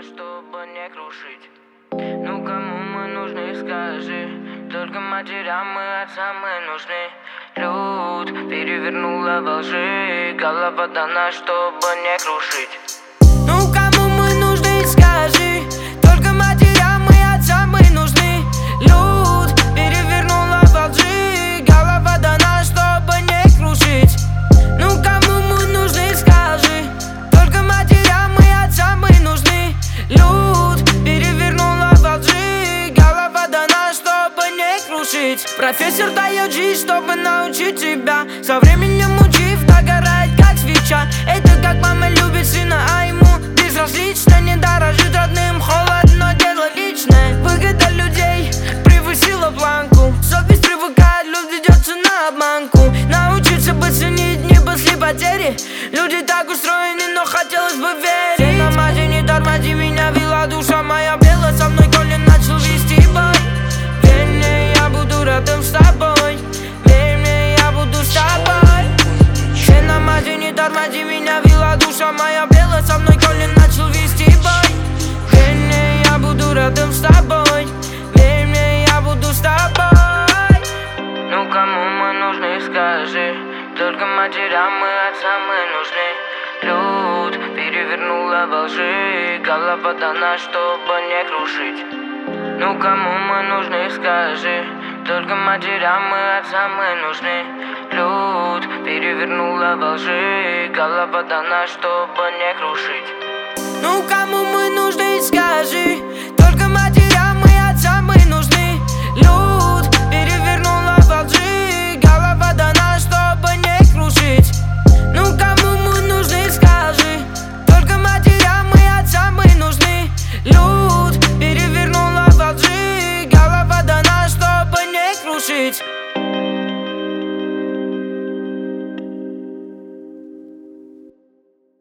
нас, чтобы не крушить. Ну кому мы нужны, скажи. Только матерям и отцам мы нужны. Люд перевернула во лжи. Голова дана, чтобы не крушить. Ну кому мы нужны, скажи. Только матерям и отцам мы нужны. Люд перевернула во лжи. Голова дана, чтобы не крушить. Ну кому мы нужны, скажи. Только матерям и отцам мы нужны. Люд перевернула во лжи. Голова дана, чтобы не крушить. Профессор дает жизнь, чтобы научить тебя. Со временем учив, догорает как свеча. Это как мама любит сына, а ему безразлично. Не дорожит родным, холодно, дело личное. Выгода людей превысила планку. Совесть привыкает, любовь ведется на обманку. Научиться бы ценить не после потери. Люди так устроены, но хотелось бы верить. Все на мате, не тормози меня, вела душа моя бела. Со мной Коля начал вести бой. Верь мне, я буду рядом с тобой. Верь мне, я буду с тобой. Все на мате, не тормози меня, вела душа моя бела. Со мной Коля начал вести бой. Верь мне, я буду рядом с тобой. Верь мне, я буду с тобой. Ну кому мы нужны, скажи. Только матерям и отцам мы нужны. Люд перевернула во лжи. Голова дана, чтобы не крушить. Ну кому мы нужны, скажи. Только матерям и отцам мы нужны. Люд перевернула во лжи. Голова дана, чтобы не крушить. Ну кому мы нужны, скажи.